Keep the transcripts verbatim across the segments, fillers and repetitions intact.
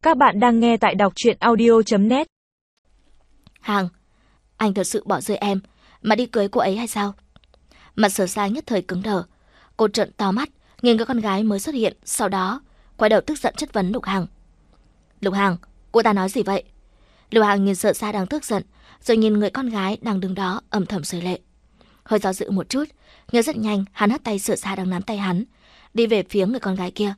Các bạn đang nghe tại đọc truyện audio chấm net. Hàng, anh thật sự bỏ rơi em mà đi cưới cô ấy hay sao? Mặt Sở Sa nhất thời cứng đờ. Cô trợn to mắt nhìn cái con gái mới xuất hiện, sau đó quay đầu tức giận chất vấn Lục Hàng. Lục Hàng, cô ta nói gì vậy? Lục Hàng nhìn Sở Sa đang tức giận, rồi nhìn người con gái đang đứng đó âm thầm rơi lệ. Hơi do dự một chút, nhưng rất nhanh hắn hất tay Sở Sa đang nắm tay hắn, đi về phía người con gái kia.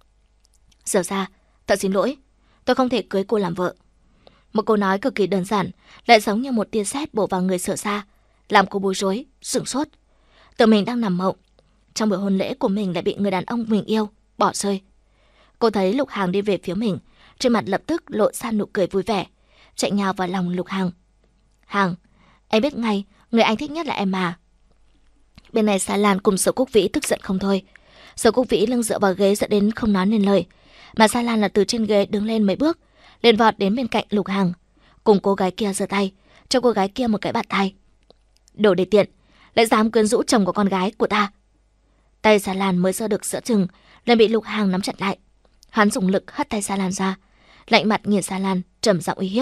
Sở Sa, thật xin lỗi, tôi không thể cưới cô làm vợ. Một câu nói cực kỳ đơn giản, lại giống như một tia sét bổ vào người Sở Sa, làm cô bối rối, sửng sốt. Tưởng mình đang nằm mộng, trong buổi hôn lễ của mình lại bị người đàn ông mình yêu bỏ rơi. Cô thấy Lục Hàng đi về phía mình, trên mặt lập tức lộ ra nụ cười vui vẻ, chạy nhào vào lòng Lục Hàng. Hàng, em biết ngay, người anh thích nhất là em mà. Bên này Sa Lan cùng Sở Quốc Vĩ tức giận không thôi. Sở Quốc Vĩ lưng dựa vào ghế dẫn đến không nói nên lời, mà Sa Lan là từ trên ghế đứng lên mấy bước, liền vọt đến bên cạnh Lục Hàng, cùng cô gái kia giơ tay cho cô gái kia một cái bạt tay. Đồ đề tiện, lại dám quyến rũ chồng của con gái của ta. Tay Sa Lan mới giơ được giữa chừng, liền bị Lục Hàng nắm chặt lại. Hắn dùng lực hất tay Sa Lan ra, lạnh mặt nhìn Sa Lan, trầm giọng uy hiếp.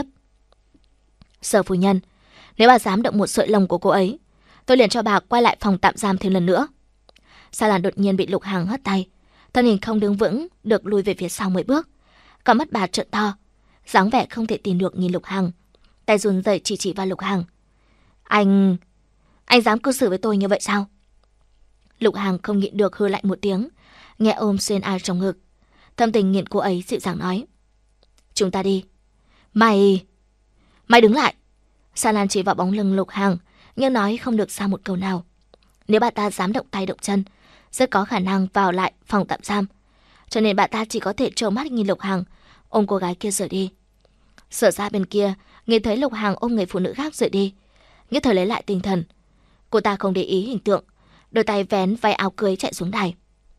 Sở phu nhân, nếu bà dám động một sợi lông của cô ấy, tôi liền cho bà quay lại phòng tạm giam thêm lần nữa. Sa Lan đột nhiên bị Lục Hàng hất tay, thân hình không đứng vững, được lùi về phía sau mấy bước. Cả mắt bà trợn to, dáng vẻ không thể tin được nhìn Lục Hàng, tay run rẩy chỉ chỉ vào Lục Hàng. Anh... anh dám cư xử với tôi như vậy sao? Lục Hàng không nhịn được hừ lạnh một tiếng, nghe ôm xuyên ai trong ngực. Thâm tình nhìn cô ấy dịu dàng nói. Chúng ta đi. Mày... Mày đứng lại. Sa Lan chỉ vào bóng lưng Lục Hàng, nhưng nói không được ra một câu nào. Nếu bà ta dám động tay động chân, rất có khả năng vào lại phòng tạm giam. Cho nên bà ta chỉ có thể trợn mắt nhìn Lục Hàng ôm cô gái kia rời đi. Sở Ra bên kia nghe thấy Lục Hàng ôm người phụ nữ khác rời đi, nhất thời lấy lại tinh thần. Cô ta không để ý hình tượng, đôi tay vén váy áo cưới chạy xuống đài.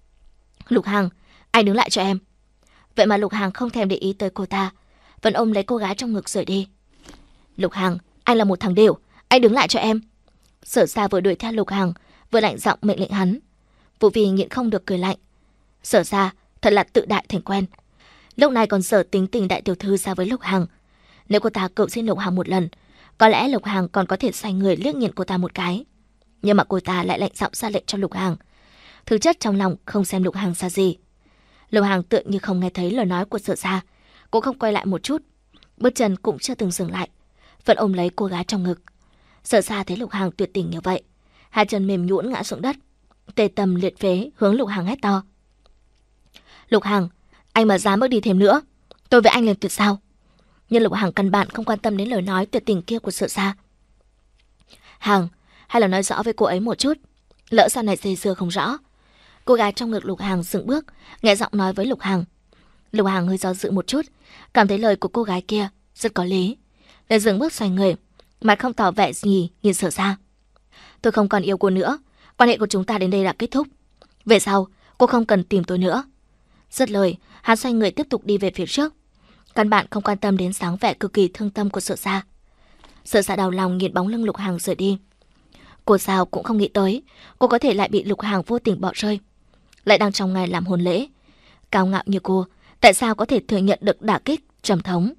Lục Hàng, anh đứng lại cho em. Vậy mà Lục Hàng không thèm để ý tới cô ta, vẫn ôm lấy cô gái trong ngực rời đi. Lục Hàng, anh là một thằng đểu, anh đứng lại cho em. Sở Ra vừa đuổi theo Lục Hàng, vừa lạnh giọng mệnh lệnh hắn. Vũ Phi nhịn không được cười lạnh. Sở Ra thật là tự đại thành quen. Lúc này còn sở tính tình đại tiểu thư ra với Lục Hàng. Nếu cô ta cầu xin Lục Hàng một lần, có lẽ Lục Hàng còn có thể xoay người liếc nhìn cô ta một cái. Nhưng mà cô ta lại lạnh giọng ra lệnh cho Lục Hàng. Thực chất trong lòng không xem Lục Hàng ra gì. Lục Hàng tựa như không nghe thấy lời nói của Sở Ra, cũng không quay lại một chút, bước chân cũng chưa từng dừng lại, vẫn ôm lấy cô gái trong ngực. Sở Ra thấy Lục Hàng tuyệt tình như vậy, hai chân mềm nhũn ngã xuống đất, tê tâm liệt phế hướng Lục Hàng hét to. Lục Hàng, anh mà dám bước đi thêm nữa, tôi với anh liền tuyệt giao. Nhưng Lục Hàng căn bản không quan tâm đến lời nói tuyệt tình kia của Sở Ra. Hàng, hay là nói rõ với cô ấy một chút, lỡ sau này dây dưa không rõ. Cô gái trong ngực Lục Hàng dừng bước, nhẹ giọng nói với Lục Hàng. Lục Hàng hơi do dự một chút, cảm thấy lời của cô gái kia rất có lý, liền dừng bước xoay người, mặt không tỏ vẻ gì nhìn Sở Ra. Tôi không còn yêu cô nữa, quan hệ của chúng ta đến đây đã kết thúc. Về sau, cô không cần tìm tôi nữa. Dứt lời, hắn xoay người tiếp tục đi về phía trước, căn bản không quan tâm đến dáng vẻ cực kỳ thương tâm của Sở Ra. Sở Ra đau lòng nhìn bóng lưng Lục Hàng rời đi. Cô sao cũng không nghĩ tới cô có thể lại bị Lục Hàng vô tình bỏ rơi, lại đang trong ngày làm hôn lễ. Cao ngạo như cô, tại sao có thể thừa nhận được đả kích trầm thống?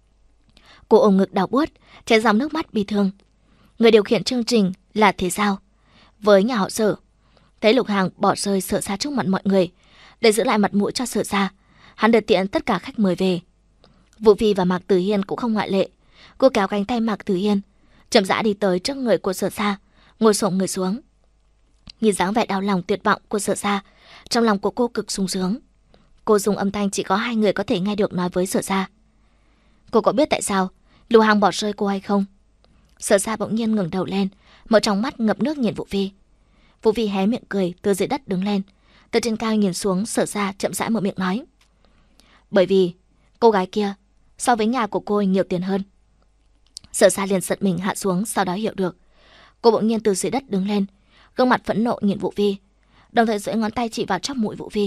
Cô ôm ngực đau buốt, chảy dòng nước mắt bi thương. Người điều khiển chương trình là thế sao? Với nhà họ Sở, thấy Lục Hàng bỏ rơi Sở Ra trước mặt mọi người, để giữ lại mặt mũi cho Sở Ra, hắn đưa tiện tất cả khách mời về. Vũ Phi và Mạc Tử Hiên cũng không ngoại lệ. Cô kéo cánh tay Mạc Tử Hiên, chậm rãi đi tới trước người của Sở Ra, ngồi xổm người xuống. Nhìn dáng vẻ đau lòng tuyệt vọng của Sở Ra, trong lòng của cô cực sung sướng. Cô dùng âm thanh chỉ có hai người có thể nghe được nói với Sở Ra. Cô có biết tại sao Lục Hàng bỏ rơi cô hay không? Sở Ra bỗng nhiên ngẩng đầu lên, mở trong mắt ngập nước nhìn Vũ Phi. Vũ Phi hé miệng cười, từ dưới đất đứng lên, từ trên cao nhìn xuống Sở Ra, chậm rãi mở miệng nói. Bởi vì cô gái kia so với nhà của cô nhiều tiền hơn. Sở Ra liền giật mình hạ xuống, sau đó hiểu được. Cô bỗng nhiên từ dưới đất đứng lên, gương mặt phẫn nộ nhìn Vũ Phi, đồng thời duỗi ngón tay chỉ vào chóp mũi Vũ Phi.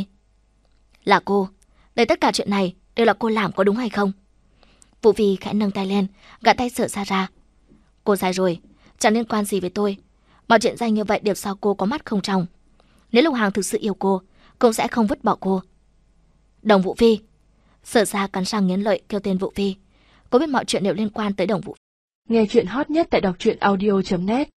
Là cô, đây tất cả chuyện này đều là cô làm, có đúng hay không? Vũ Phi khẽ nâng tay lên, gạt tay Sở Ra ra. Cô sai rồi, chẳng liên quan gì với tôi. Mọi chuyện danh như vậy đều do cô có mắt không trong. Nếu Lục Hàng thực sự yêu cô, cũng sẽ không vứt bỏ cô. Đồng Vũ Phi, Sở Gia cắn răng nghiến lợi kêu tên Vũ Phi. Cô biết mọi chuyện đều liên quan tới Đồng Vũ. Nghe chuyện hot nhất tại đọc truyện audio chấm net.